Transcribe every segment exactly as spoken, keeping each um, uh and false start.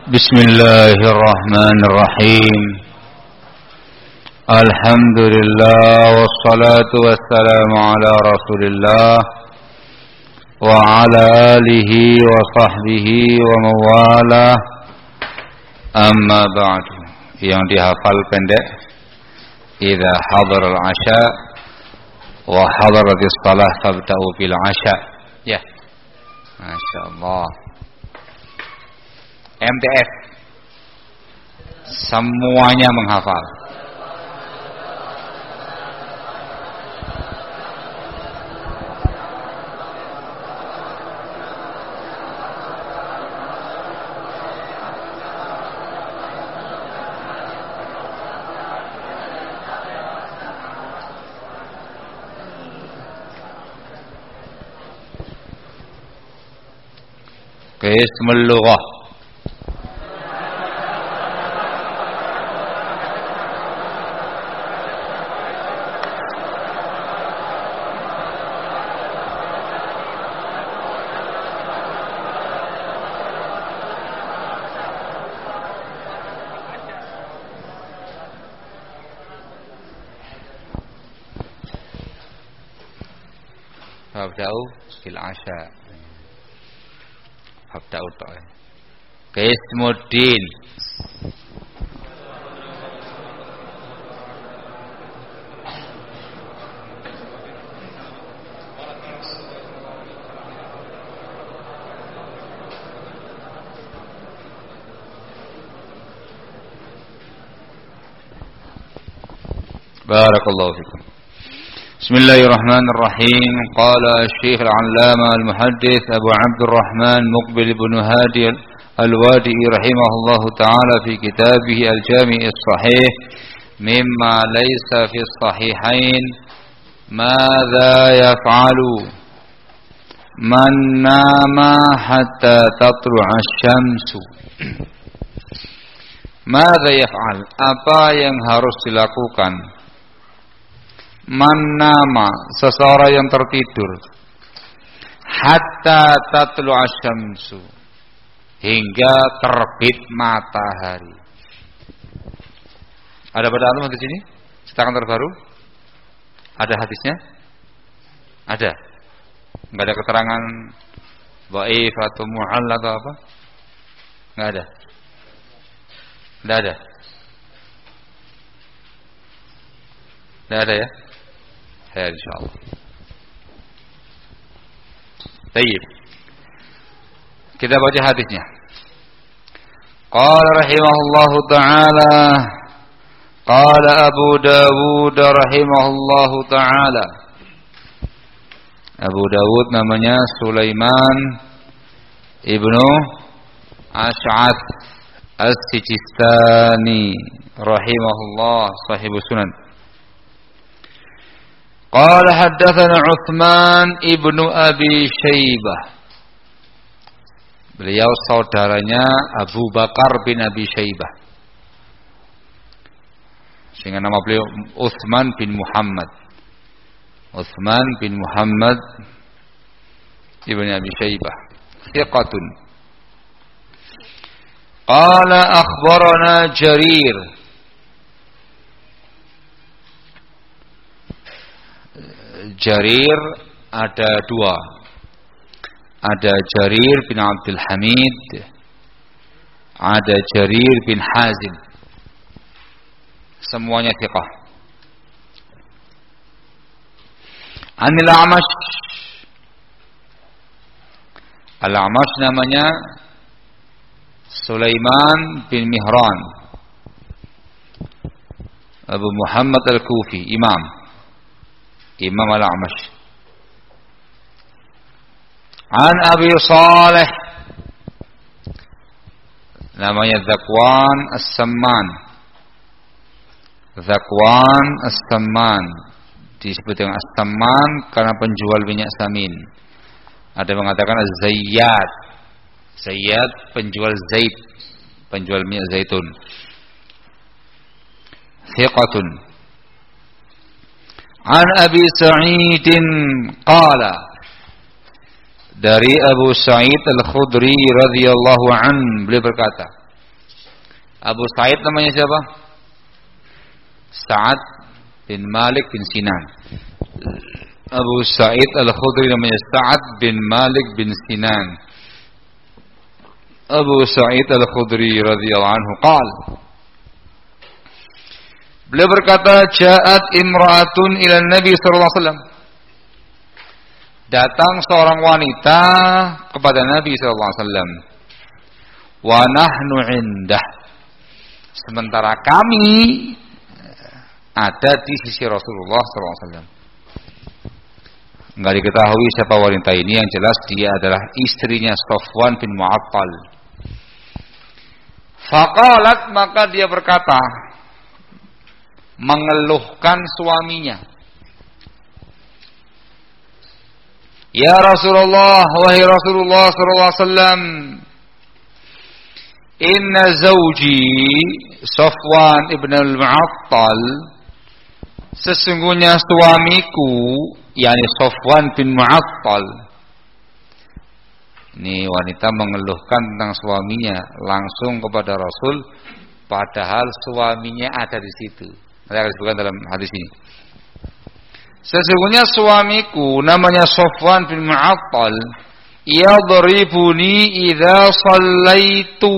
Bismillahirrahmanirrahim. Alhamdulillah wassalatu wassalamu ala Rasulillah wa ala alihi wa sahbihi wa mawalah. Amma ba'du. Yang dihafal pendek. Idza hadara al-'asha wa hadaratis shalah fabta'u bil 'asha. Ya. Masyaallah. M T F semuanya menghafal. Qismul lughah. Fabda'u fil 'asha. Fabda'u ta'ala. Qismuddin. Barakallahu fikum. Bismillahirrahmanirrahim. Qala Syekh Al-'Allamah Al-Muhaddits Abu Abdurrahman Muqbil ibn Hadi Al-Wadi'i rahimahullahu ta'ala fi kitabih Al-Jami' As-Sahih mimma laysa fi as-sahihain madza yaf'alu man nama hatta tatlu'a asy-syamsu. Madza yaf'al? Apa yang harus dilakukan? Man nama, seseorang yang tertidur, hatta tatlu asyamsu, hingga terbit matahari. Ada pada antum di sini? Cetakan terbaru? Ada hadisnya? Ada. Enggak ada keterangan dhaif atau mu'all atau apa? Enggak ada. Enggak ada. Enggak ada ya? Ya, insyaallah. Baik. Kita baca hadisnya. Qala rahimahullahu ta'ala, qala Abu Dawud rahimahullahu ta'ala. Abu Dawud namanya Sulaiman ibnu Ash'ath As-Sijistani rahimahullah, sahibus sunan. Qala haddatsana Utsman ibnu Abi Syaibah. Beliau saudaranya Abu Bakar bin Abi Syaibah. Sehingga nama beliau Utsman bin Muhammad. Utsman bin Muhammad ibnu Abi Syaibah. Thiqatun. Qala akhbarana Jarir. Jarir ada dua. Ada Jarir bin Abdul Hamid, ada Jarir bin Hazim. Semuanya thiqah. Anil A'mash. Al-A'mash namanya Sulaiman bin Mihran Abu Muhammad Al-Kufi, imam Imam Al-A'mash. An Abi Saleh, namanya Zakwan As-Samman. Zakwan As-Samman disebut dengan As-Samman karena penjual minyak samin. Ada yang mengatakan Az-Zayyad. Zayyad penjual zait, penjual minyak zaitun. Thiqatun. An Abi Sa'id qala, dari Abu Sa'id Al-Khudri radhiyallahu an, beliau berkata, Abu Sa'id namanya siapa? Sa'ad bin Malik bin Sinan. Abu Sa'id Al-Khudri namanya Sa'ad bin Malik bin Sinan. Abu Sa'id Al-Khudri radhiyallahu anhu qala, beliau berkata, ja'at imra'atun ila Nabi sallallahu alaihi wasallam. Datang seorang wanita kepada Nabi sallallahu alaihi wasallam. Wa nahnu indah. Sementara kami ada di sisi Rasulullah sallallahu alaihi wasallam. Enggak diketahui siapa wanita ini, yang jelas dia adalah istrinya Safwan bin Mu'attal. Faqalat, maka dia berkata, mengeluhkan suaminya. Ya Rasulullah, wahai Rasulullah sallallahu alaihi wasallam, inna zawji Safwan ibn al-Mu'attal, sesungguhnya suamiku, yakni Safwan bin Mu'attal. Ini wanita mengeluhkan tentang suaminya langsung kepada Rasul, padahal suaminya ada di situ. Saya akan sebutkan dalam hadis ini. Sesungguhnya suamiku namanya Safwan bin Mu'attal, yadribuni idza shallaitu.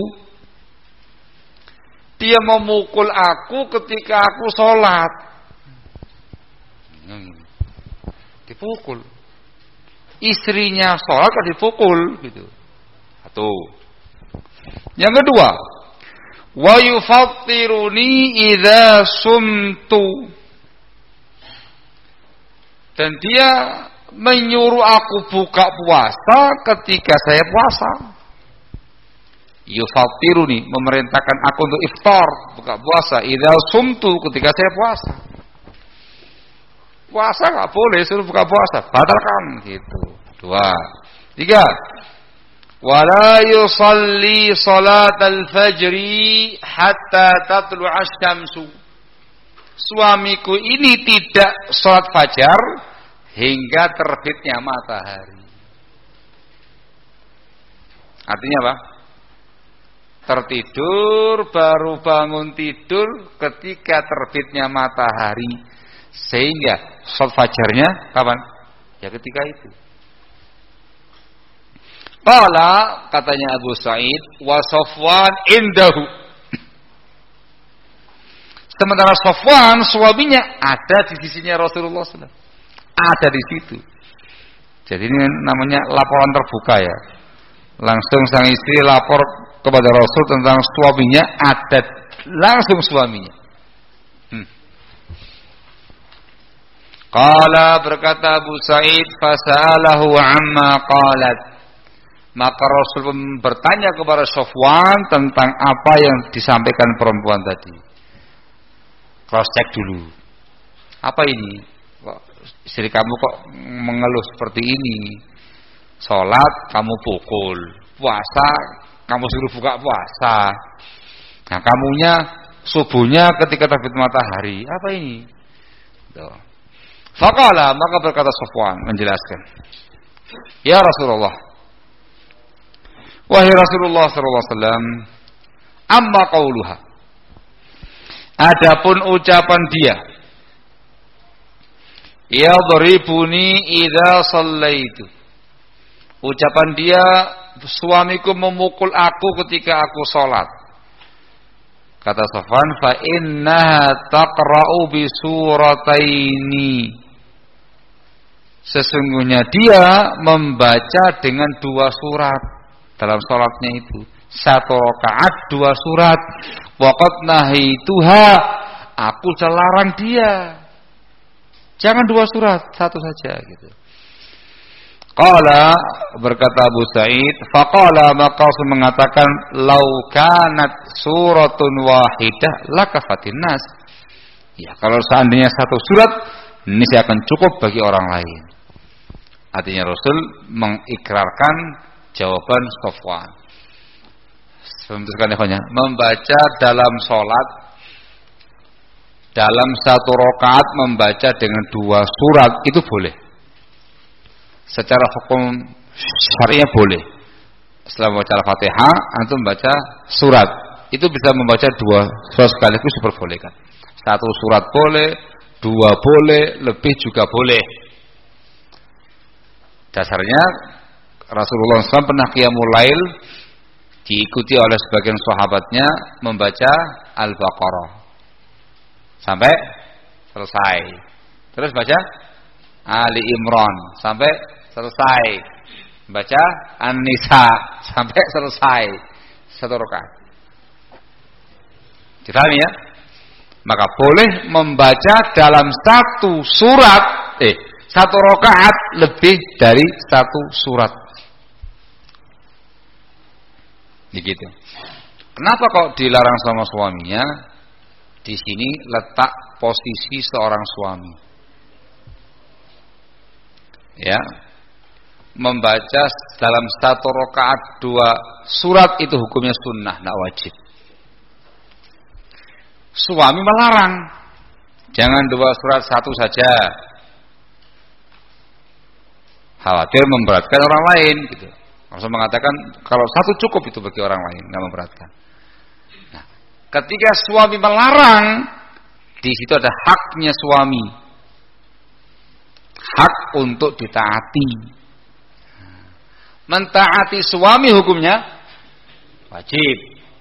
Dia memukul aku ketika aku sholat. Dipukul. Istrinya sholat kan dipukul gitu. Satu. Yang kedua, wa yufattiruni idza sumtu. Dan dia menyuruh aku buka puasa ketika saya puasa. Yufattiruni, memerintahkan aku untuk iftar, buka puasa idza sumtu, ketika saya puasa. Puasa enggak boleh, suruh buka puasa, batalkan gitu. Dua. Tiga. Wala yusalli salatal fajri hatta tatlu'a asy-syamsu. Suamiku ini tidak salat fajar hingga terbitnya matahari. Artinya apa? Tertidur, baru bangun tidur ketika terbitnya matahari, sehingga salat fajarnya kapan? Ya ketika itu. Qala, katanya Abu Sa'id, wa Safwan indahu. Sementara Safwan suaminya ada di sisinya Rasulullah sallallahu alaihi wasallam. Ada di situ. Jadi ini namanya laporan terbuka ya. Langsung sang istri lapor kepada Rasul tentang suaminya, ada langsung suaminya. Hmm. Qala, berkata Abu Sa'id, fasa'alahu amma qalat. Maka Rasul bertanya kepada Safwan tentang apa yang disampaikan perempuan tadi. Cross check dulu. Apa ini? Kok istri kamu kok mengeluh seperti ini? Salat kamu pukul, puasa kamu suruh buka puasa. Nah, kamunya subuhnya ketika terbit matahari. Apa ini? Tuh. Faqala, maka berkata Safwan menjelaskan. Ya Rasulullah, wahai Rasulullah sallallahu alaihi wasallam, amma qauluha. Adapun ucapan dia, yadribuni idza shallaitu. Ucapan dia, suamiku memukul aku ketika aku salat. Kata Safwan, fa innaha taqra'u bi surataini. Sesungguhnya dia membaca dengan dua surat dalam salatnya itu. Satu rakaat dua surat. Waqad nahituha, aku larang dia. Jangan dua surat, satu saja gitu. Qala, berkata Abu Sa'id, faqala, maka Rasul mengatakan, lau kanat suratun wahidah lakafatin nas. Ya, kalau seandainya satu surat, ini akan cukup bagi orang lain. Artinya Rasul mengikrarkan jawaban Safwan. Membaca dalam sholat, dalam satu rakaat membaca dengan dua surat itu boleh. Secara hukum syariah boleh. Setelah membaca Al-Fatihah, antum baca surat. itu bisa membaca dua surat sekaligus diperbolehkan. Satu surat boleh, dua boleh, lebih juga boleh. Dasarnya Rasulullah shallallahu alaihi wasallam pernah qiyamul lail diikuti oleh sebagian sahabatnya membaca Al-Baqarah sampai selesai. Terus baca Ali Imran sampai selesai. Baca An-Nisa sampai selesai. Satu rakaat. Dipahami ya? Maka boleh membaca dalam satu surat, eh, satu rakaat lebih dari satu surat. Begitu. Kenapa kok dilarang sama suaminya? Di sini letak posisi seorang suami. Ya. Membaca dalam satu rakaat dua surat itu hukumnya sunnah, tidak wajib. Suami melarang, jangan dua surat, satu saja. Khawatir memberatkan orang lain, gitu. Rasul mengatakan kalau satu cukup itu bagi orang lain, nggak memberatkan. Nah, ketika suami melarang, di situ ada haknya suami, hak untuk ditaati. Mentaati suami hukumnya wajib.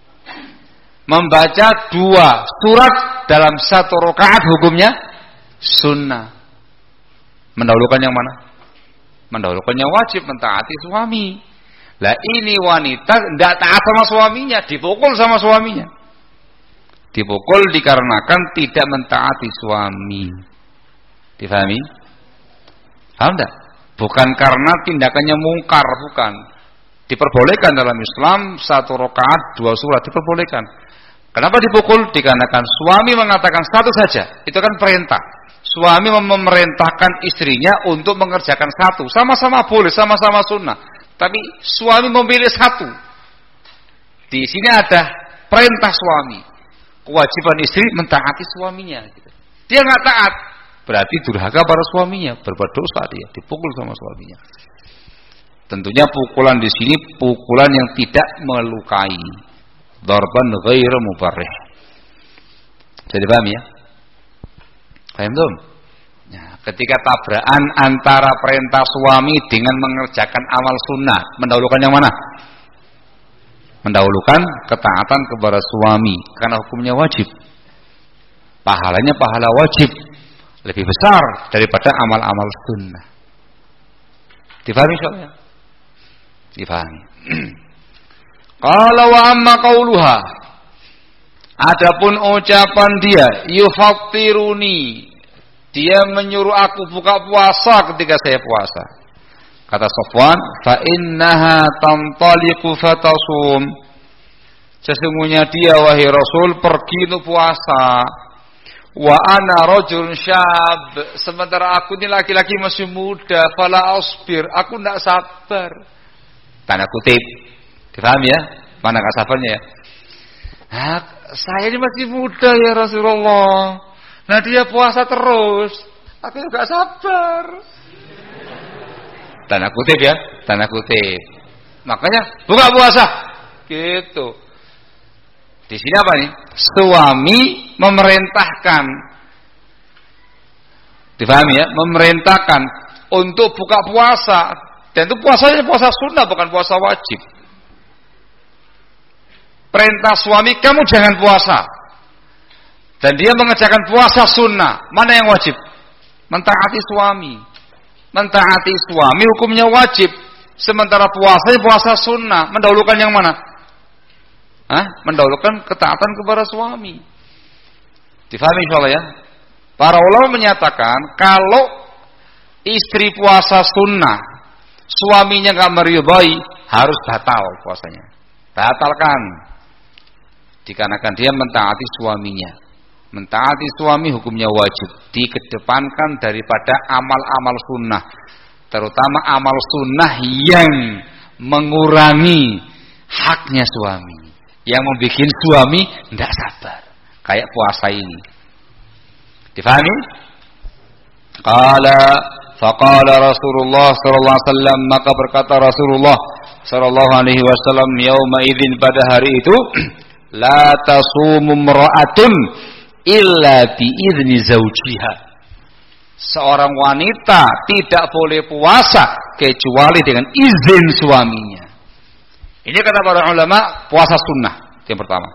Membaca dua surat dalam satu rakaat hukumnya sunnah. Mendahulukan yang mana? Mendahulukan yang wajib, mentaati suami. Lah ini wanita tidak taat sama suaminya, dipukul sama suaminya. Dipukul dikarenakan tidak mentaati suami. Difahami? Paham enggak? Bukan karena tindakannya mungkar, bukan. Diperbolehkan dalam Islam satu rakaat dua surat diperbolehkan. Kenapa dipukul? Dikarenakan suami mengatakan satu saja. Itu kan perintah. Suami memerintahkan istrinya untuk mengerjakan satu. Sama-sama boleh, sama-sama sunnah. Tapi suami memilih satu. Di sini ada perintah suami. Kewajiban istri mentaati suaminya. Dia nggak taat, berarti durhaka pada suaminya, berbuat dosa dia, dipukul sama suaminya. Tentunya pukulan di sini pukulan yang tidak melukai, darban ghairu mubarrih. Jadi paham ya? Paham belum? Ya, ketika tabrakan antara perintah suami dengan mengerjakan amal sunnah, mendahulukan yang mana? Mendahulukan ketaatan kepada suami karena hukumnya wajib. Pahalanya pahala wajib lebih besar daripada amal-amal sunnah. Difahami soalnya? Difahami. Qala wa amma qauluha, adapun ucapan dia, yufattiruni, dia menyuruh aku buka puasa ketika saya puasa. Kata Safwan, fa innaha tantaliqu fatasum, sesungguhnya dia wahai Rasul pergi untuk puasa. Wa ana rajul syab, sementara aku ini laki-laki masih muda, fala asbir, aku tidak sabar. Tanda kutip. Difaham ya? Mana enggak sabarnya ya? Nah, saya ini masih muda ya Rasulullah. Nah dia puasa terus, aku juga sabar. Tanda kutip ya, tanda kutip. Makanya buka puasa. Gitu. Di sini apa nih? Suami memerintahkan, difahami ya? Memerintahkan untuk buka puasa, dan itu puasanya puasa sunnah bukan puasa wajib. Perintah suami, kamu jangan puasa. Dan dia mengerjakan puasa sunnah. Mana yang wajib? Mentaati suami. Mentaati suami hukumnya wajib. Sementara puasanya puasa sunnah. Mendahulukan yang mana? Hah? Mendahulukan ketaatan kepada suami. Difahami insyaallah ya. Para ulama menyatakan kalau istri puasa sunnah, suaminya enggak meridhai, harus batal puasanya. Batalkan. Dikarenakan dia mentaati suaminya. Mentaati suami hukumnya wajib, dikedepankan daripada amal-amal sunnah, terutama amal sunnah yang mengurangi haknya suami, yang membuat suami tidak sabar, kayak puasa ini. Difahami? Qala faqala Rasulullah sallallahu alaihi wasallam, maka berkata Rasulullah sallallahu alaihi wasallam, yauma idzin, pada hari itu, la tasumu imra'atun illa bi idzni zawjiha. Seorang wanita tidak boleh puasa kecuali dengan izin suaminya. Ini kata para ulama puasa sunnah yang pertama.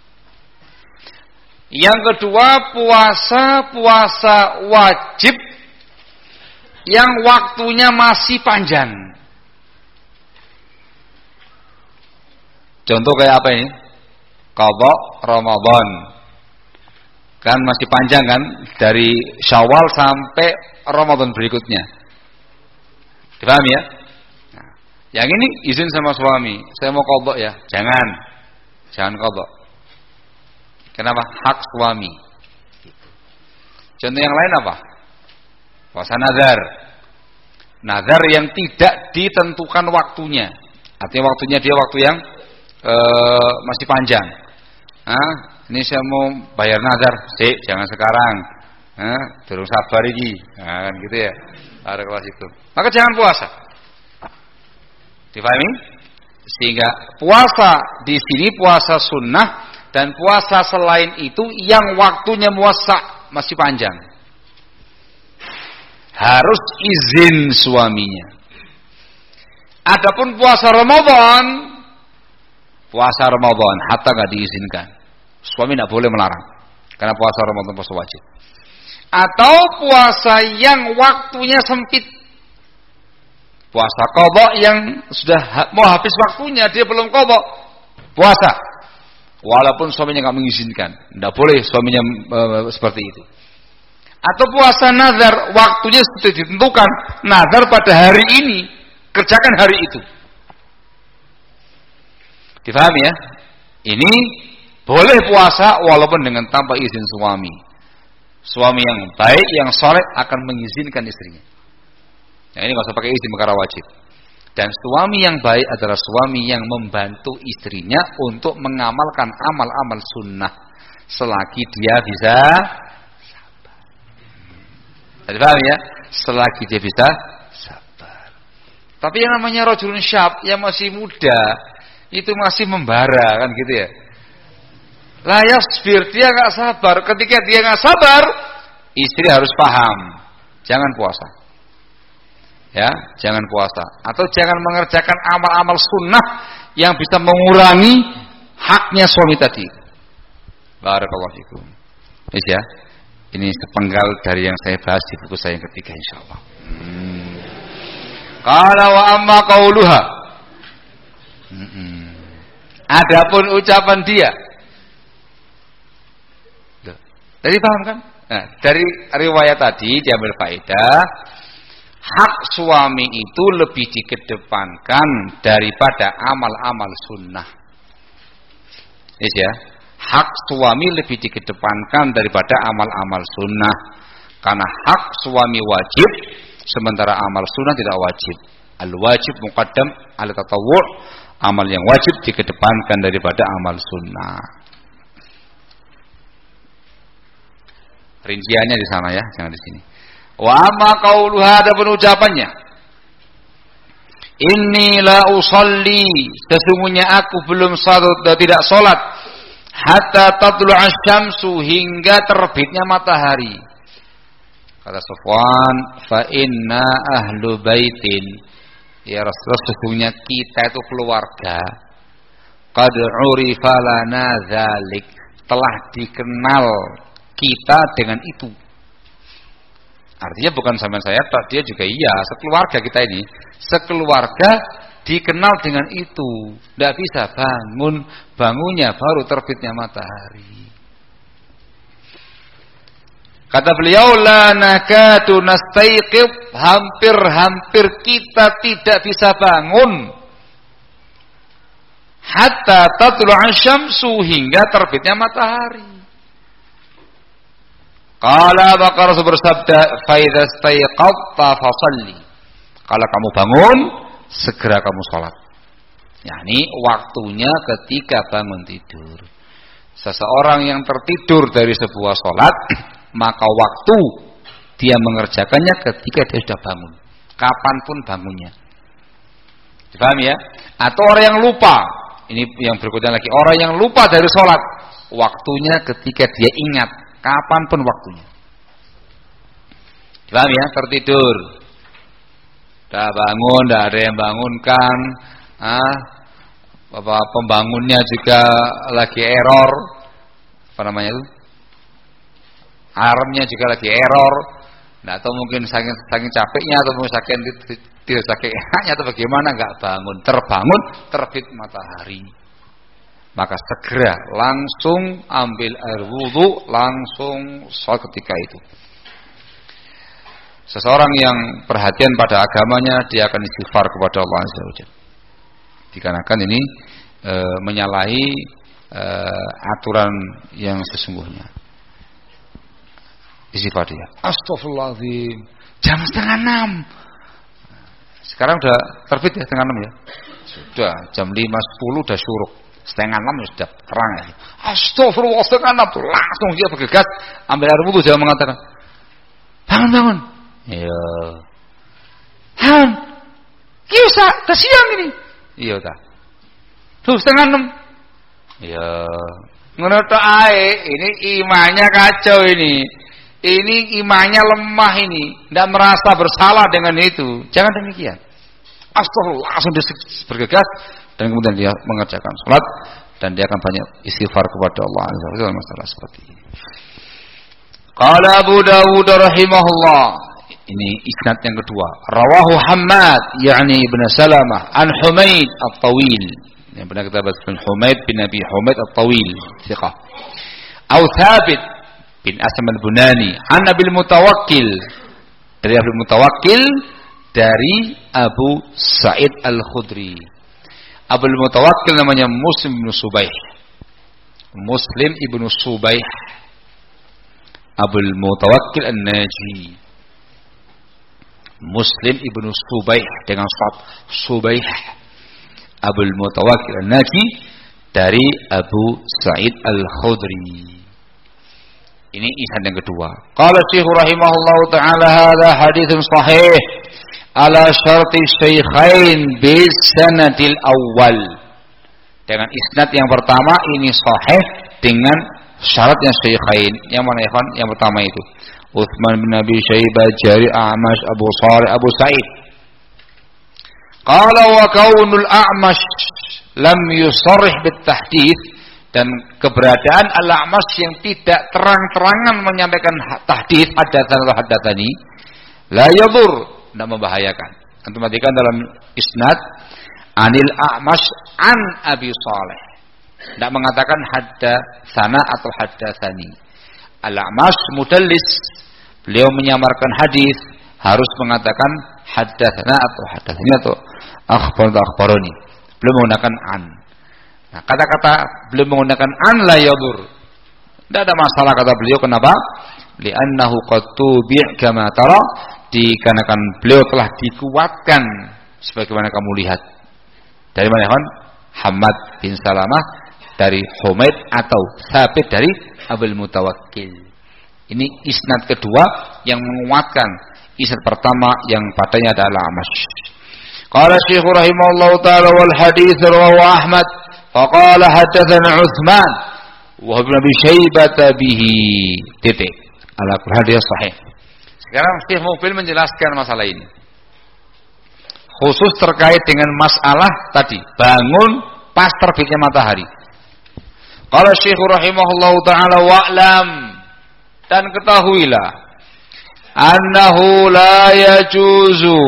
Yang kedua puasa puasa wajib yang waktunya masih panjang. Contoh kayak apa ini? Qadha Ramadan. Kan masih panjang kan dari Syawal sampai Ramadan berikutnya. Dipahami ya? Nah, yang ini izin sama suami, saya mau qadha ya. Jangan. Jangan qadha. Kenapa? Hak suami. Contoh yang lain apa? Puasa nazar. Nazar yang tidak ditentukan waktunya. Artinya waktunya dia waktu yang uh, masih panjang. Hah? Ini saya mau bayar nazar. Sik, jangan sekarang. Hah? Terus sabar iki. Nah, kan gitu ya. Ada kelas itu. Maka jangan puasa. Dipahami? Sehingga puasa di sini puasa sunnah. Dan puasa selain itu yang waktunya muasa masih panjang. Harus izin suaminya. Adapun puasa Ramadan, puasa Ramadan hatta nggak diizinkan. Suami tidak boleh melarang. Karena puasa Ramadan puasa wajib. Atau puasa yang waktunya sempit. Puasa qadha yang sudah mau habis waktunya dia belum qadha. Puasa. Walaupun suaminya nggak mengizinkan, tidak boleh suaminya e, seperti itu. Atau puasa nazar, waktunya sudah ditentukan. Nazar pada hari ini, kerjakan hari itu. Difahami ya? Ini boleh puasa walaupun dengan tanpa izin suami. Suami yang baik, yang saleh akan mengizinkan istrinya. Nah, ini nggak usah pakai izin perkara wajib. Dan suami yang baik adalah suami yang membantu istrinya untuk mengamalkan amal-amal sunnah selagi dia bisa sabar. Tadi paham ya? Selagi dia bisa sabar. Tapi yang namanya rajulun syab yang masih muda itu masih membara kan gitu ya. La yasbir, dia enggak sabar. Ketika dia enggak sabar, istri harus paham. Jangan puasa. Ya, jangan puasa atau jangan mengerjakan amal-amal sunnah yang bisa mengurangi haknya suami tadi. Barakallahu fikum. Wis ya. Ini sepenggal dari yang saya bahas di buku saya yang ketiga insyaallah. Hmm. Qala wa amma qauluha. Hmm. Adapun ucapan dia. Tadi paham kan? Nah, dari riwayat tadi diambil faedah hak suami itu lebih dikedepankan daripada amal-amal sunnah. Yes ya, hak suami lebih dikedepankan daripada amal-amal sunnah. Karena hak suami wajib, sementara amal sunnah tidak wajib. Al-wajib muqaddam ala tatawwu', amal yang wajib dikedepankan daripada amal sunnah. Rinciannya di sana ya, jangan di sini. Wa amma qauluha, adapun ucapannya, inni la usalli, sesungguhnya aku belum salat dan tidak salat hatta tatlu'a syamsu, hingga terbitnya matahari. Kata Sufwan, fa inna ahlu baitin, ya Rasulullah, sesungguhnya kita itu keluarga, qad urifa lana dzalik, telah dikenal kita dengan itu. Artinya bukan sama saya, dia juga iya, sekeluarga kita ini, sekeluarga dikenal dengan itu. Tidak bisa bangun, bangunnya baru terbitnya matahari. Kata beliau, la nakatu nastaiqib, hampir-hampir kita tidak bisa bangun hatta tatlu'a syamsu, hingga terbitnya matahari. Qala Bakar bersabda, fa idza staiqadta fasalli. Kalau kamu bangun, segera kamu salat. yakni waktunya ketika bangun tidur. Seseorang yang tertidur dari sebuah sholat, maka waktu dia mengerjakannya ketika dia sudah bangun, kapanpun bangunnya. Dipahami ya? Atau orang yang lupa, Ini yang berikutnya lagi, orang yang lupa dari sholat, waktunya ketika dia ingat, kapanpun waktunya. Paham ya? Tertidur, udah bangun, udah ada yang bangunkan, ah, apa pembangunnya juga lagi error, apa namanya itu? Alarmnya juga lagi error, nah, atau mungkin saking, saking capeknya atau mungkin saking tidak saking enaknya atau bagaimana, nggak bangun, terbangun terbit matahari, maka segera langsung ambil air wudhu, langsung sholat ketika itu. Seseorang yang perhatian pada agamanya, dia akan istighfar kepada Allah Azza wa Jalla. Dikarenakan ini e, menyalahi e, aturan yang sesungguhnya. Istighfar dia. Astagfirullahaladzim. Jam setengah enam. Sekarang udah terbit ya setengah enam ya. Sudah jam lima sepuluh udah syuruk. Setengah enam ya sudah terang ya. Astagfirullah, setengah enam tuh langsung dia bergegas ambil air wudhu, dia mengatakan, bangun bangun. Iya. Han, kisa, kesiang ini. Iya tak. Tuh setengah enam. Iya. Menurut ae, ini imannya kacau ini. Ini imannya lemah ini, tidak merasa bersalah dengan itu. Jangan demikian. Astagfirullah, langsung dia bergegas dan kemudian dia mengerjakan salat dan dia akan banyak istighfar kepada Allah Azza wa Jalla masalah seperti ini. Qala Abu Dawud rahimahullah. Ini isnad yang kedua. Rawahu Hammad yakni Ibn Salamah an Humaid At-Tawil. Yang pernah kita bahas Humaid bin Nabi Humaid At-Tawil, thiqah. Au Thabit bin Asam al-Bunani an Abil Mutawakkil, dari Abil Mutawakkil dari Abu Sa'id al-Khudri. Abul Mutawakkil namanya Muslim bin Subaih. Muslim ibnu Subaih. Abul Mutawakkil an-Naji. Muslim ibnu Subaih dengan shad Subaih. Abul Mutawakkil an-Naji dari Abu Sa'id al-Khudri. Ini isnad yang kedua. Qala Syekh rahimahullahu taala hadza haditsun sahih ala syarti syaikhain bis sanadil awal. Dengan isnad yang pertama ini sahih dengan syaratnya syaikhain. Yang mana ya kan? Yang pertama itu Utsman bin Abi Syaibah, Jari, A'mash, Abu Shalih, Abu Sa'id. Qala wa kaunul A'mash lam yusarrih bit tahdits, dan keberadaan Al-A'mash yang tidak terang-terangan menyampaikan tahdits, hadatsana atau hadatsani, la yadur, tidak membahayakan. Antum perhatikan dalam isnad anil A'mash an Abi Shalih, tidak mengatakan hadatsana atau hadatsani. Al-A'mash mudallis, beliau menyamarkan hadis, harus mengatakan hadatsana atau hadatsani atau akhbar atau akhbaroni, belum menggunakan an. Nah, kata-kata belum menggunakan an la yadur, tidak ada masalah kata beliau. Kenapa? Li'annahu qad tubi' kama tara, dikarenakan beliau telah dikuatkan sebagaimana kamu lihat. Dari mana kan? Hammad bin Salamah dari Humaid atau Thabit dari Abul Mutawakkil. Ini isnad kedua yang menguatkan isnad pertama yang padanya adalah A'mash. Qala Syekh rahimahullahu taala wal hadits rawahu Ahmad faqala hadatsana Utsman wa Ibnu Abi Syaibah bihi. Titik. Ala hadis sahih. Sekarang Syekh Mubil menjelaskan masalah ini. Khusus terkait dengan masalah tadi, bangun pas terbitnya matahari. Qala Syekh rahimahullahu taala wa'lam, dan ketahuilah annahu la yajuzu,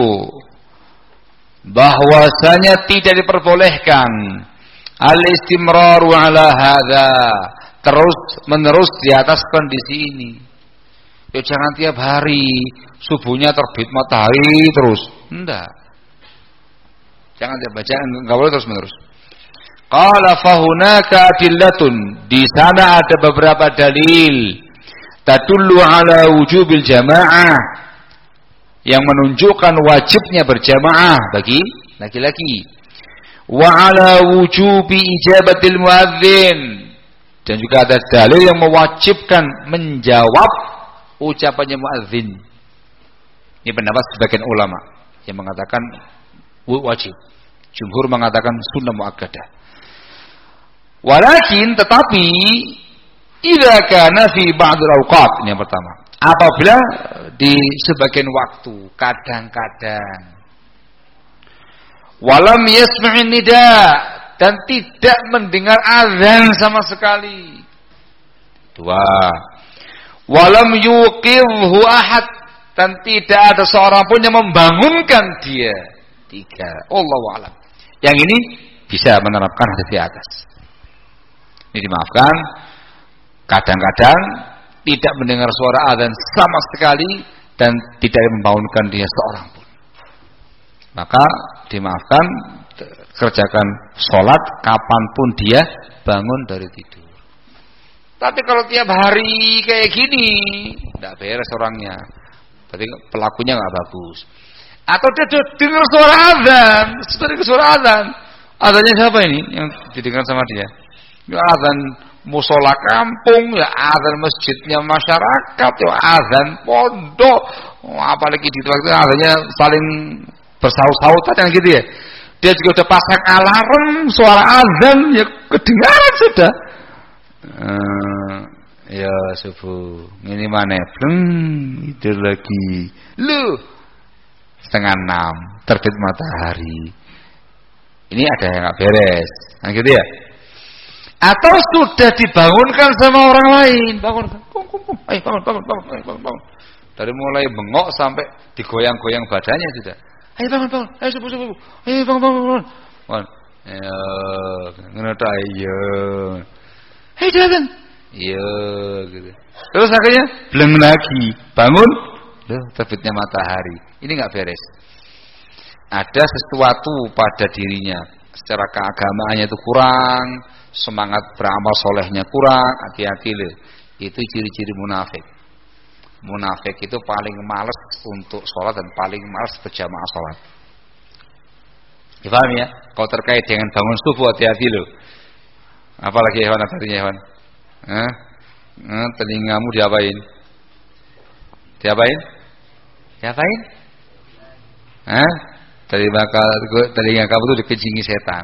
bahwasanya tidak diperbolehkan al-istimraru ala hadza, terus menerus di atas kondisi ini. Ya jangan tiap hari subuhnya terbit matahari terus, enggak. Jangan tiap baca, enggak boleh terus menerus. Qala fahunaka adillatun, di sana ada beberapa dalil tadullu ala wujubil jamaah, yang menunjukkan wajibnya berjamaah bagi laki-laki, wa ala wujubi ijabatil muadzin, dan juga ada dalil yang mewajibkan menjawab ucapannya muadzin. Ini pendapat sebagian ulama yang mengatakan wajib, jumhur mengatakan sunnah muakkadah. Walakin tetapi idza kana fi ba'dil awqat, ini yang pertama. Apabila di sebagian waktu, kadang-kadang walam yasma'in nida, dan tidak mendengar azan sama sekali. Dua, walam yuqidhu ahad, dan tidak ada seorang pun yang membangunkan dia. Tiga, Allahu a'lam. Yang ini bisa menerapkan hadis di atas. Ini dimaafkan, kadang-kadang tidak mendengar suara azan sama sekali dan tidak membangunkan dia seorang pun, maka dimaafkan, kerjakan sholat kapanpun dia bangun dari tidur. Tapi kalau tiap hari kayak gini, tidak beres orangnya, berarti pelakunya nggak bagus. Atau dia dengar suara azan, sudah dengar suara azan, azannya siapa ini yang didengar sama dia? Ya azan musola kampung, ya azan masjidnya masyarakat, ya azan pondok, oh, apalagi di waktu azannya saling bersaut-sautan gitu ya. Dia juga udah pasang alarm, suara azan ya kedengaran sudah. Uh, ya subuh, ini mana? Bleng, tidur lagi. Lu setengah enam, terbit matahari. Ini ada yang nggak beres, nah gitu ya. Atau sudah dibangunkan sama orang lain, bangun, kum, kum, kum, ayo bangun, bangun, bangun, ayo bangun, bangun. Dari mulai bengok sampai digoyang-goyang badannya sudah. Ayo bangun, bangun, ayo subuh, subuh, ayo bangun, bangun, bangun. Bangun. Ayo, ngenota, ayo. Ayo jalan. Iya, gitu. Terus akhirnya belum lagi bangun, loh terbitnya matahari. Ini nggak beres. Ada sesuatu pada dirinya, secara keagamaannya itu kurang. Semangat beramal solehnya kurang, hati-hati loh. Itu ciri-ciri munafik. Munafik itu paling malas untuk sholat dan paling malas berjamaah sholat. Dipahami ya? Kalau terkait dengan bangun subuh, hati-hati loh. Apalagi hewan tadinya hewan? Eh? Eh, telingamu diapain? Diapain? Diapain? Eh? Telinga, telinga kamu tuh dikencing setan.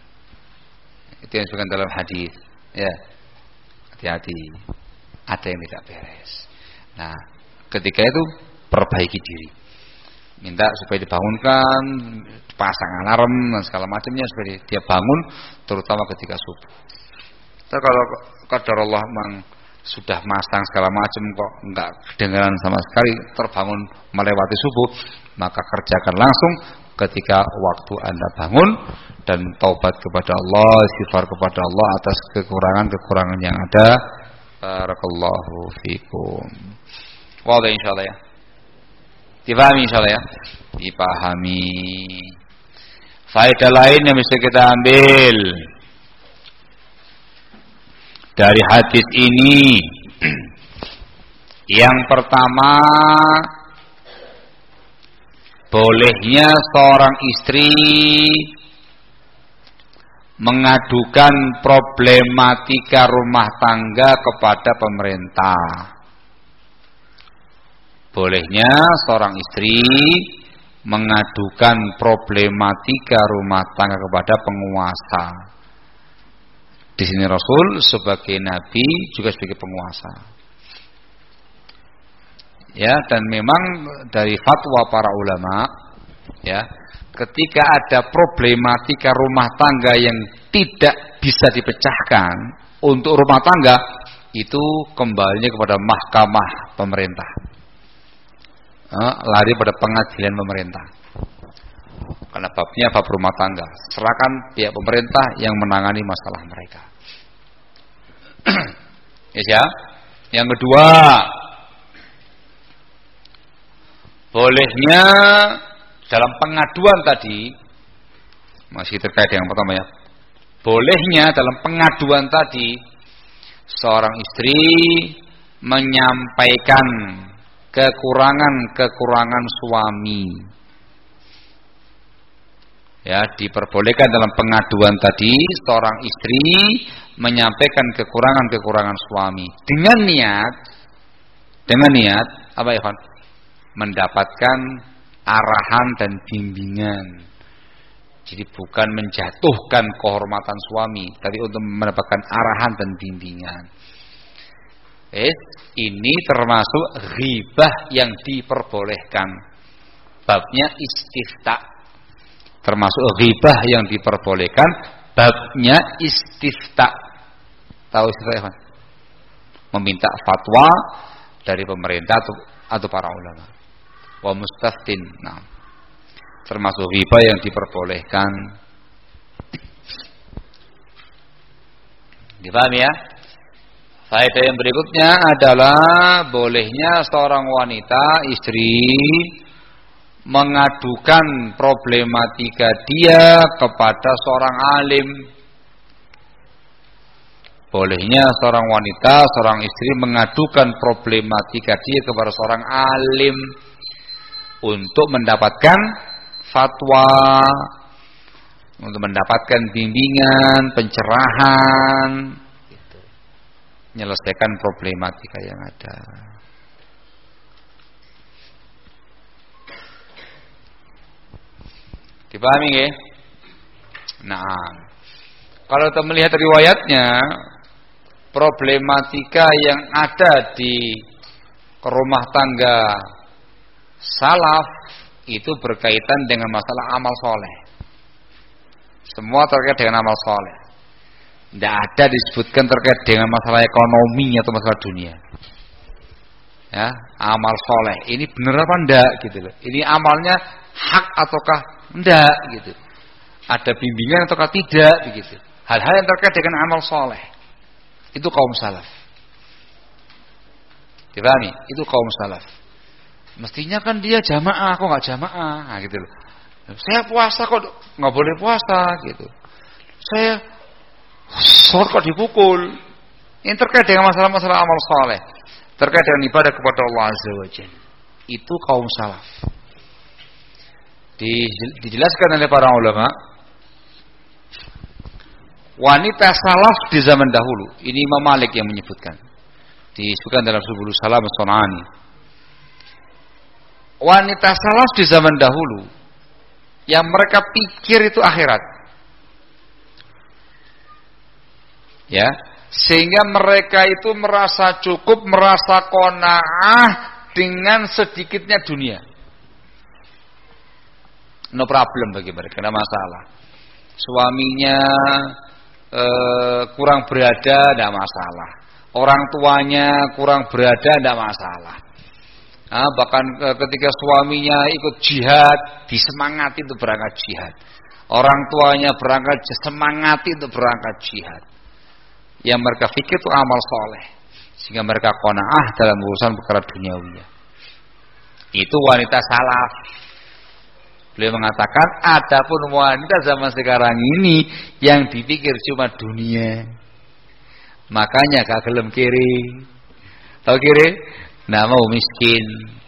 Itu yang disebutkan dalam hadis. Ya, hati-hati. Ada yang tidak beres. Nah, ketika itu perbaiki diri. Minta supaya dibangunkan, pasang alarm dan segala macamnya supaya dia bangun, terutama ketika subuh. Tapi kalau qadar Allah memang sudah masang segala macam kok enggak kedengaran sama sekali, terbangun melewati subuh, maka kerjakan langsung ketika waktu Anda bangun dan taubat kepada Allah, istighfar kepada Allah atas kekurangan-kekurangan yang ada. Barakallahu fikum. Wadah insyaallah ya. Dipahami insyaallah ya. Dipahami. Faedah lain yang bisa kita ambil dari hadis ini, yang pertama, bolehnya seorang istri mengadukan problematika rumah tangga kepada pemerintah. Bolehnya seorang istri mengadukan problematika rumah tangga kepada penguasa. Di sini Rasul sebagai nabi juga sebagai penguasa. Ya, dan memang dari fatwa para ulama, ya, ketika ada problematika rumah tangga yang tidak bisa dipecahkan untuk rumah tangga, itu kembalinya kepada mahkamah pemerintah. Eh, lari pada pengadilan pemerintah. Karena babnya bab rumah tangga, serahkan pihak pemerintah yang menangani masalah mereka. Yes, ya. Yang kedua, bolehnya dalam pengaduan tadi, masih terkait dengan pertama ya, bolehnya dalam pengaduan tadi seorang istri menyampaikan kekurangan-kekurangan suami. Ya, diperbolehkan dalam pengaduan tadi seorang istri menyampaikan kekurangan-kekurangan suami dengan niat, dengan niat apa ya, Pak? Mendapatkan arahan dan bimbingan Jadi bukan menjatuhkan kehormatan suami, tapi untuk mendapatkan arahan dan bimbingan. Eh, ini termasuk ghibah yang diperbolehkan. Babnya istifta. Termasuk ghibah yang diperbolehkan, babnya istifta. Tahu istifta? Meminta fatwa dari pemerintah atau, atau para ulama. Wa mustaftin. Nah, termasuk ghibah yang diperbolehkan. Dipahami ya? Faedah yang berikutnya adalah bolehnya seorang wanita, istri, mengadukan problematika dia kepada seorang alim. Bolehnya seorang wanita, seorang istri mengadukan problematika dia kepada seorang alim untuk mendapatkan fatwa, untuk mendapatkan bimbingan, pencerahan, gitu. Menyelesaikan problematika yang ada. Dipahami ya? Nah, kalau kita melihat riwayatnya, problematika yang ada di rumah tangga salaf itu berkaitan dengan masalah amal soleh. Semua terkait dengan amal soleh. Tidak ada disebutkan terkait dengan masalah ekonomi atau masalah dunia. Ya, amal soleh ini benar apa enggak gitu loh. Ini amalnya hak ataukah enggak gitu. Ada bimbingan ataukah tidak begitu. Hal-hal yang terkait dengan amal soleh itu kaum salaf. Dipahami? Itu kaum salaf. Mestinya kan dia jamaah, kok nggak jamaah, nah, gitu loh. Saya puasa kok nggak boleh puasa, gitu. Saya sholat kok dipukul. Ini terkait dengan masalah-masalah amal soleh, terkait dengan ibadah kepada Allah Azza wa Jalla. Itu kaum salaf. Dijelaskan oleh para ulama, wanita salaf di zaman dahulu. Ini Imam Malik yang menyebutkan. Disebutkan dalam Subulus Salam As-Sunani. Wanita salaf di zaman dahulu yang mereka pikir itu akhirat, ya, sehingga mereka itu merasa cukup, merasa qanaah dengan sedikitnya dunia. No problem bagi mereka, tidak masalah. Suaminya eh, kurang berada, tidak masalah. Orang tuanya kurang berada, tidak masalah. Nah, bahkan ketika suaminya ikut jihad, disemangati untuk berangkat jihad. Orang tuanya berangkat, semangati untuk berangkat jihad. Yang mereka fikir itu amal soleh, sehingga mereka qanaah dalam urusan perkara duniawi. Itu wanita salaf. Beliau mengatakan, adapun wanita zaman sekarang ini yang dipikir cuma dunia, makanya gak gelem kiri. Tahu kiri? Nah, mau miskin.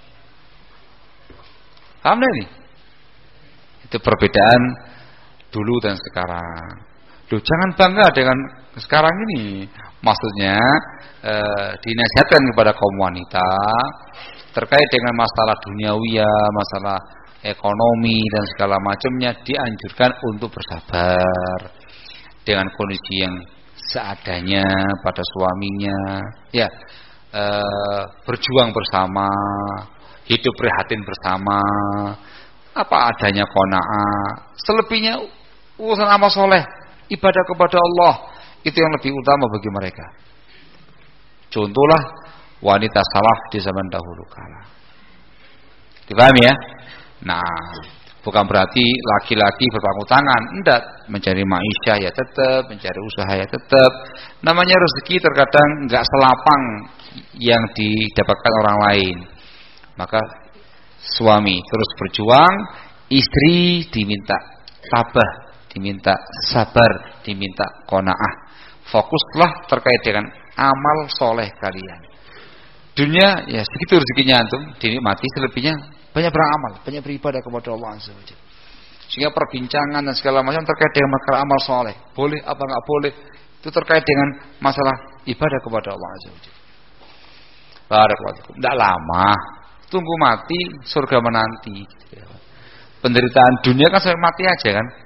Paham nih? Itu perbedaan dulu dan sekarang. Loh, jangan bangga dengan sekarang ini. Maksudnya eh, dinasihatkan kepada kaum wanita terkait dengan masalah duniawiyah, masalah ekonomi dan segala macamnya, dianjurkan untuk bersabar dengan kondisi yang seadanya pada suaminya. Ya. E, berjuang bersama, hidup prihatin bersama, apa adanya qanaah. Selebihnya urusan amal soleh, ibadah kepada Allah, itu yang lebih utama bagi mereka. Contohlah wanita salaf di zaman dahulu kala. Dipahami ya? Nah, bukan berarti laki-laki berpangku tangan, enggak, mencari maisha ya tetap, mencari usaha ya tetap. Namanya rezeki terkadang enggak selapang yang didapatkan orang lain. Maka suami terus berjuang, istri diminta tabah, diminta sabar, diminta qanaah. Fokuslah terkait dengan amal soleh kalian. Dunia ya segitu rezekinya antum, dinikmati, selebihnya banyak beramal, banyak beribadah kepada Allah Azza wa Jalla. Sehingga perbincangan dan segala macam terkait dengan perkara amal soleh, boleh apa enggak boleh, itu terkait dengan masalah ibadah kepada Allah Azza wa Jalla. Barakallahu. Tidak lama, tunggu mati, surga menanti. Penderitaan dunia kan sampai mati aja kan,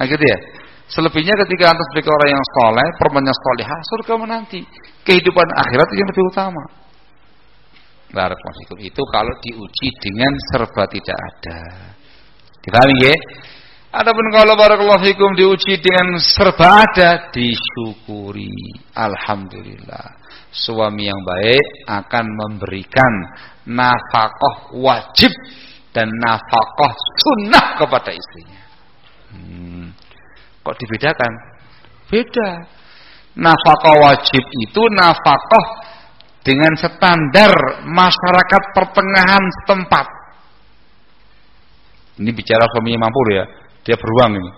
Nah gitu ya. Selebihnya ketika antum sebagai orang yang soleh, perempuannya solehah, surga menanti. Kehidupan akhirat yang lebih utama. Barakallahu. Itu kalau diuji dengan serba tidak ada. Dipahami ya? Adapun kalau barakallahu fikum diuji dengan serba ada, disyukuri. Alhamdulillah. Suami yang baik akan memberikan nafkah wajib dan nafkah sunnah kepada istrinya. Hmm. Kok dibedakan? Beda. Nafkah wajib itu nafkah dengan standar masyarakat pertengahan setempat. Ini bicara suaminya mampu ya, dia beruang ini,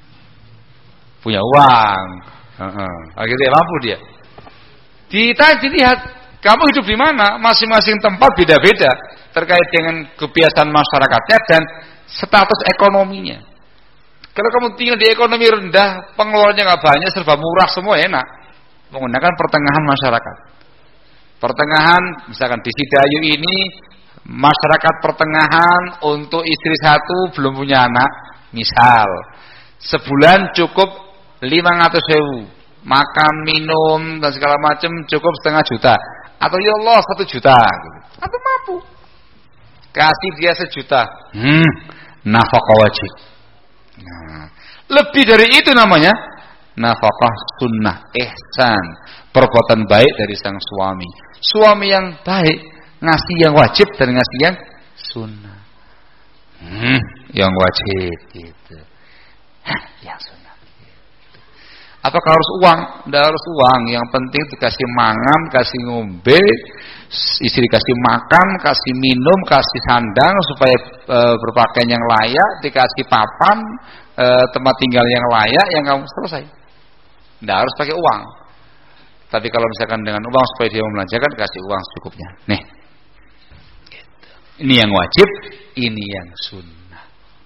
punya uang, uh-uh. Akhirnya mampu dia. Kita dilihat kamu hidup di mana, masing-masing tempat beda-beda terkait dengan kebiasaan masyarakatnya dan status ekonominya. Kalau kamu tinggal di ekonomi rendah, pengeluarannya nggak banyak, serba murah semua enak, menggunakan pertengahan masyarakat. Pertengahan, misalkan di Sidayu ini masyarakat pertengahan untuk istri satu belum punya anak, misal sebulan cukup lima ratus ribu, makan minum dan segala macam cukup setengah juta, atau ya Allah satu juta, atau mampu kasih dia sejuta, hmm, nafkah wajib. Nah, lebih dari itu namanya nafkah sunnah, ihsan, perbuatan baik dari sang suami. Suami yang baik ngasih yang wajib dan ngasih yang sunnah. Hmm, yang wajib gitu. Hah, yang sunnah. Gitu. Apakah harus uang? Tidak harus uang. Yang penting dikasih mangan, kasih ngombe, istri kasih makan, kasih minum, kasih sandang supaya e, berpakaian yang layak, dikasih papan, e, tempat tinggal yang layak, yang kamu selesai. Tidak harus pakai uang. Tapi kalau misalkan dengan uang supaya dia membelanjakan, kasih uang secukupnya. Nih. Gitu. Ini yang wajib, ini yang sunnah.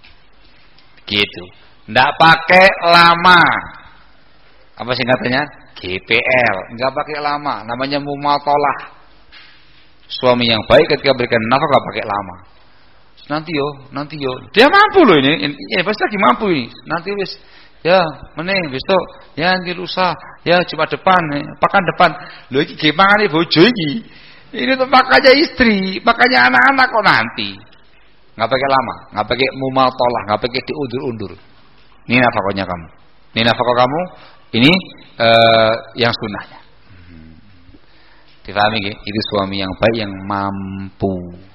Gitu. Tidak pakai lama. Apa singkatannya? G P L. Enggak pakai lama. Namanya mumatolah. Suami yang baik ketika berikan nafkah enggak pakai lama. Nanti yo, nanti yo. Dia mampu loh ini. Ini pasti lagi mampu ini. Nanti wis. Ya, meneh besok, ya nanti lusa, ya cuma depan, ya, pakan depan. Lho iki ge mangane bojo iki. Ini tuh makanya istri, makanya anak-anak kok nanti. Enggak pakai lama, enggak pakai mumatolah, enggak pakai diundur-undur. Ini nafkahnya kamu. Ini nafkah kamu, ini uh, yang sunnahnya. Hmm. Difahami nggih? Itu suami yang baik yang mampu.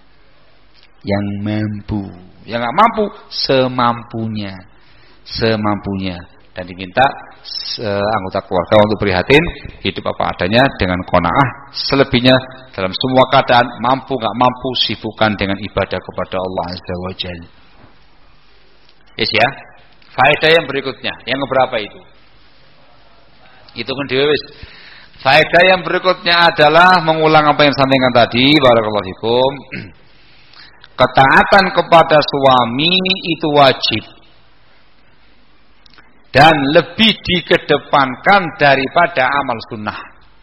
Yang mampu. Yang enggak mampu semampunya. Semampunya, dan diminta uh, anggota keluarga untuk prihatin, hidup apa adanya dengan qanaah, selebihnya dalam semua keadaan mampu nggak mampu sibukkan dengan ibadah kepada Allah Azza wa Jalla. Yes ya. Faedah yang berikutnya, yang keberapa itu? Itu kan dewes. Faedah yang berikutnya adalah mengulang apa yang sampaikan tadi, barakallahu fikum. Ketaatan kepada suami itu wajib. Dan lebih dikedepankan daripada amal sunnah.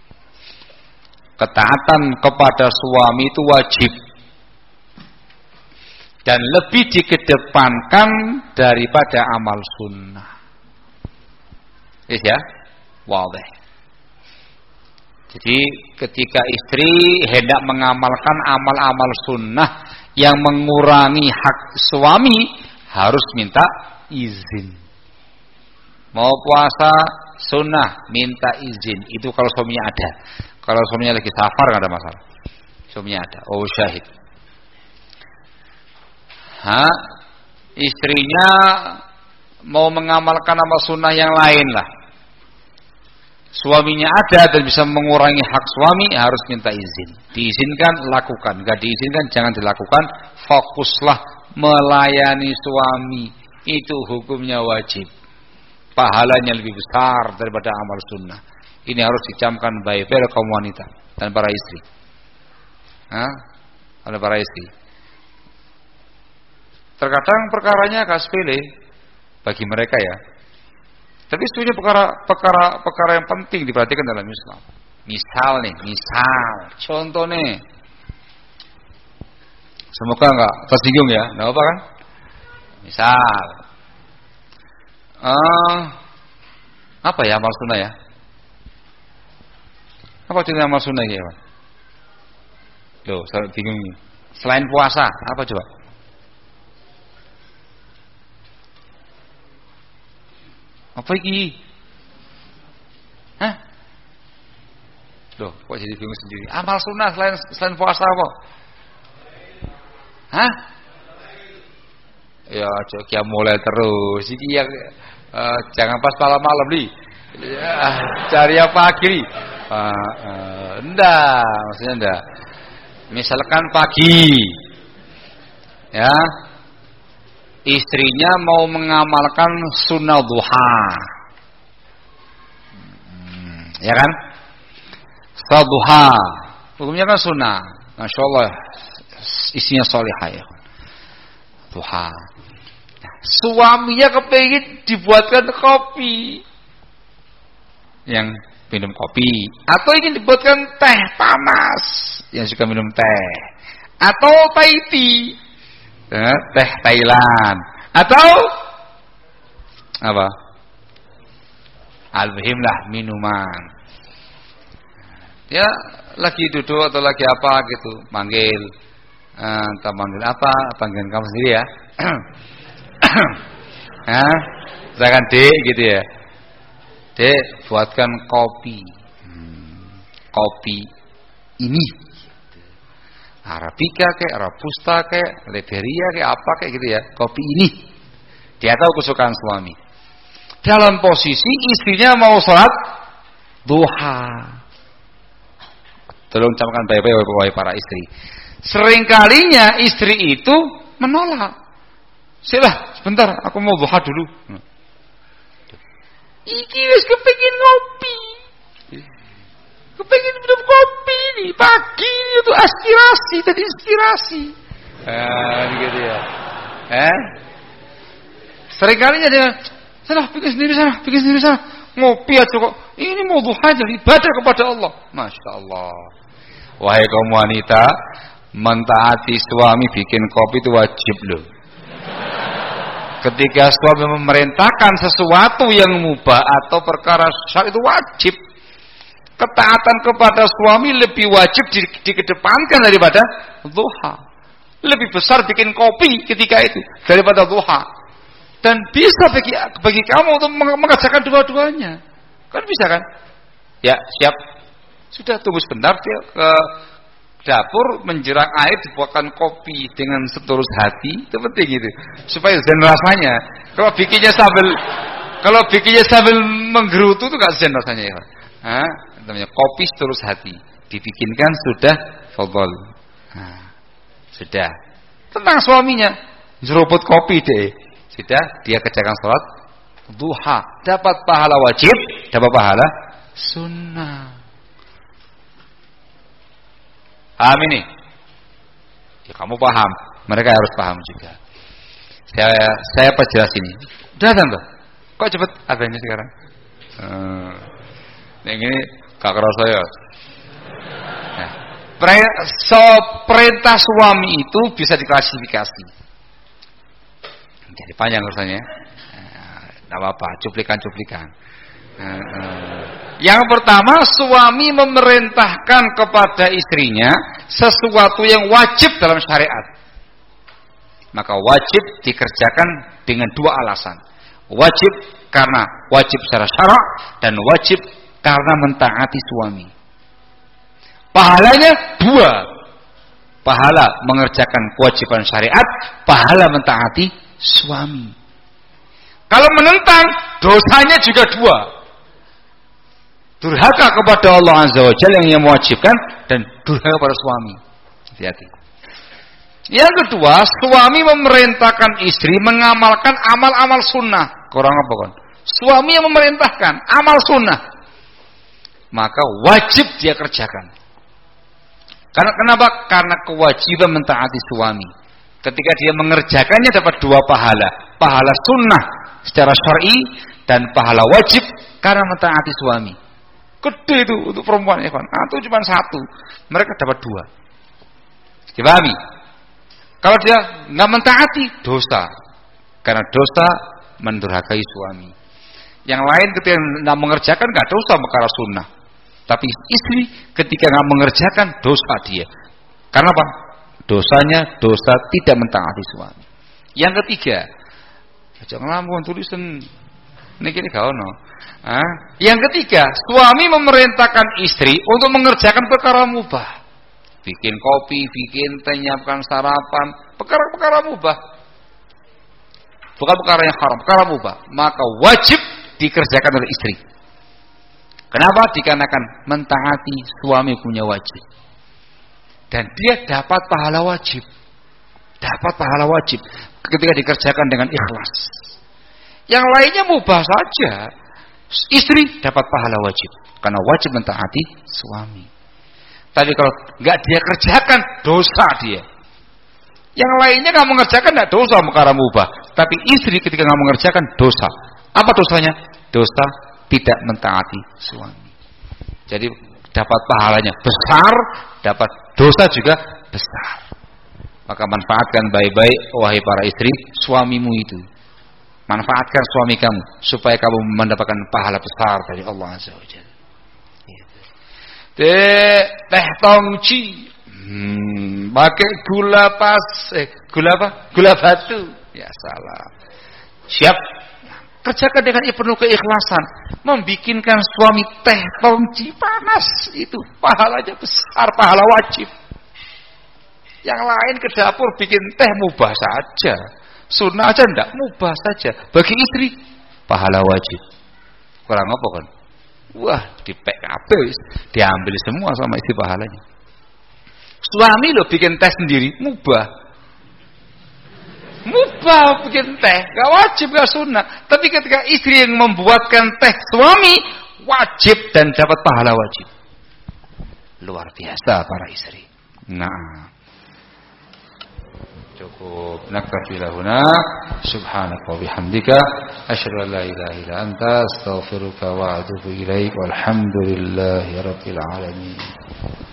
Ketaatan kepada suami itu wajib. Dan lebih dikedepankan daripada amal sunnah. Yes ya? Wadih. Jadi ketika istri hendak mengamalkan amal-amal sunnah yang mengurangi hak suami, harus minta izin. Mau puasa sunnah minta izin. Itu kalau suaminya ada. Kalau suaminya lagi safar nggak ada masalah. Suaminya ada. Oh syahid. Ha? Istrinya mau mengamalkan amal sunnah yang lain lah. Suaminya ada dan bisa mengurangi hak suami, harus minta izin. Diizinkan lakukan. Nggak diizinkan jangan dilakukan. Fokuslah melayani suami. Itu hukumnya wajib. Pahalanya lebih besar daripada amal sunnah. Ini harus dicamkan baik-baik oleh kaum wanita dan para istri. Hah? Oleh para istri. Terkadang perkaranya agak sepele bagi mereka ya. Tapi sebenarnya perkara perkara perkara yang penting diperhatikan dalam Islam. Misal nih, misal, contoh nih. Semoga enggak tersinggung ya, enggak apa kan? Misal Uh, apa ya amal sunnah ya? Apa jenis amal sunnah ya, Pak? Loh, saya bingung ini. Selain puasa, apa coba? Apa iki? Hah? Loh, kok jadi bingung sendiri? Amal sunnah selain selain puasa apa? Hah? Ya, coba mulai terus. Iki yang uh, jangan pas malam-malam nih. Ya, cari yang pagi. Uh, uh, enggak, maksudnya enggak. Misalkan pagi, ya, istrinya mau mengamalkan sunnah duha, hmm, ya kan? Salat duha, hukumnya kan sunnah. Masya Allah, isinya solihah ya. Duha. Suaminya kepingin dibuatkan kopi, yang minum kopi, atau ingin dibuatkan teh panas, yang suka minum teh, atau Thai tea, eh, teh Thailand, atau apa? Al-muhim lah minuman. Dia lagi duduk atau lagi apa gitu, manggil, eh, entah manggil apa, panggil kamu sendiri ya. Nah, misalkan dek gitu ya, dek buatkan kopi, hmm, kopi ini, Arabica kayak, Robusta kayak, Liberia kayak apa kayak gitu ya, kopi ini. Dia tahu kesukaan suami. Dalam posisi istrinya mau sholat duha. Tolong ucapkan baik-baik para istri. Seringkalinya istri itu menolak. Silah, sebentar, aku mau duha dulu. Iki wis kepengin ngopi. Kepengin minum kopi nih, pagi itu aspirasi, tadi inspirasi. Eh, gitu ya. Eh? Seringkalinya dia, sana bikin sendiri sana, bikin sendiri sana. Ngopi aja kok. Ini mau duha aja, ibadah kepada Allah. Masya Allah. Wahai kaum wanita, mentaati suami bikin kopi itu wajib loh. Ketika suami memerintahkan sesuatu yang mubah atau perkara syar'i itu wajib. Ketaatan kepada suami lebih wajib di, dikedepankan daripada duha. Lebih besar bikin kopi ketika itu daripada duha. Dan bisa bagi bagi kamu untuk mengerjakan dua-duanya. Kan bisa kan? Ya, siap. Sudah tunggu sebentar dia ke dapur menjerang air, dibuatkan kopi dengan setulus hati, itu penting gitu supaya zen rasanya. Kalau bikinnya sambil kalau bikinnya sambil menggerutu itu gak zen rasanya ya. Hah? Namanya kopi setulus hati, dibikinkan sudah fadhol. Nah, sudah tenang suaminya jeruput kopi deh, sudah dia kerjakan sholat duha, dapat pahala wajib, dapat pahala sunnah. Paham ini? Ya kamu paham, mereka harus paham juga. Saya saya perjelas ini. Udah tante, kok cepet adanya sekarang? Hmm. Yang ini gak kerasa ya. Nah, so, perintah suami itu bisa diklasifikasi. Jadi panjang urusannya. Nah, apa-apa, cuplikan-cuplikan. Nah, nah. Yang pertama, suami memerintahkan kepada istrinya sesuatu yang wajib dalam syariat. Maka wajib dikerjakan dengan dua alasan. Wajib karena wajib secara syara' dan wajib karena mentaati suami. Pahalanya dua. Pahala mengerjakan kewajiban syariat, pahala mentaati suami. Kalau menentang, dosanya juga dua. Durhaka kepada Allah Azza wa Jalla yang mewajibkan dan durhaka kepada suami. Hati-hati. Yang kedua, suami memerintahkan istri mengamalkan amal-amal sunnah. Kurang apa kan? Suami yang memerintahkan amal sunnah, maka wajib dia kerjakan. Karena kenapa? Karena kewajiban mentaati suami. Ketika dia mengerjakannya dapat dua pahala. Pahala sunnah secara syar'i dan pahala wajib karena mentaati suami. Gede itu untuk perempuan ya kan. Atau cuma satu, mereka dapat dua. Dipahami? Kalau dia nggak mentaati, dosa. Karena dosa mendurhakai suami. Yang lain ketika tidak mengerjakan nggak dosa perkara sunnah, tapi istri ketika nggak mengerjakan dosa dia. Karena apa? Dosanya dosa tidak mentaati suami. Yang ketiga, jangan lamun tulisan niki ini gak ono. Ah, yang ketiga, suami memerintahkan istri untuk mengerjakan perkara mubah. Bikin kopi, bikin teh, nyiapkan sarapan, perkara-perkara mubah. Bukan perkara yang haram, perkara mubah. Maka wajib dikerjakan oleh istri. Kenapa? Dikarenakan mentaati suami punya wajib. Dan dia dapat pahala wajib. Dapat pahala wajib ketika dikerjakan dengan ikhlas. Yang lainnya mubah saja. Istri dapat pahala wajib karena wajib mentaati suami. Tapi kalau nggak dia kerjakan, dosa dia. Yang lainnya nggak mengerjakan, nggak dosa perkara mubah. Tapi istri ketika nggak mengerjakan, dosa. Apa dosanya? Dosa tidak mentaati suami. Jadi dapat pahalanya besar, dapat dosa juga besar. Maka manfaatkan baik-baik, wahai para istri, suamimu itu. Manfaatkan suami kamu supaya kamu mendapatkan pahala besar dari Allah Azza wa Jalla. Teh teh tongci, hmm, pakai gula pas, eh, gula apa? Gula batu. Ya salah. Siap. Kerjakan dengan penuh keikhlasan. Membikinkan suami teh tongci panas itu pahalanya besar, pahala wajib. Yang lain ke dapur bikin teh mubah saja, sunnah aja ndak, mubah saja. Bagi istri pahala wajib. Kurang apa kan? Wah, di P K B diambil semua sama istri pahalanya. Suami lo bikin teh sendiri mubah. Mubah bikin teh, gak wajib, gak sunnah. Tapi ketika istri yang membuatkan teh, suami wajib dan dapat pahala wajib. Luar biasa para istri. Nah, cukup. Naktafi lahuna. Subhanaka wa bihamdika asyhadu an la ilaha illa anta astaghfiruka wa atubu ilaik. Walhamdulillahi rabbil alamin.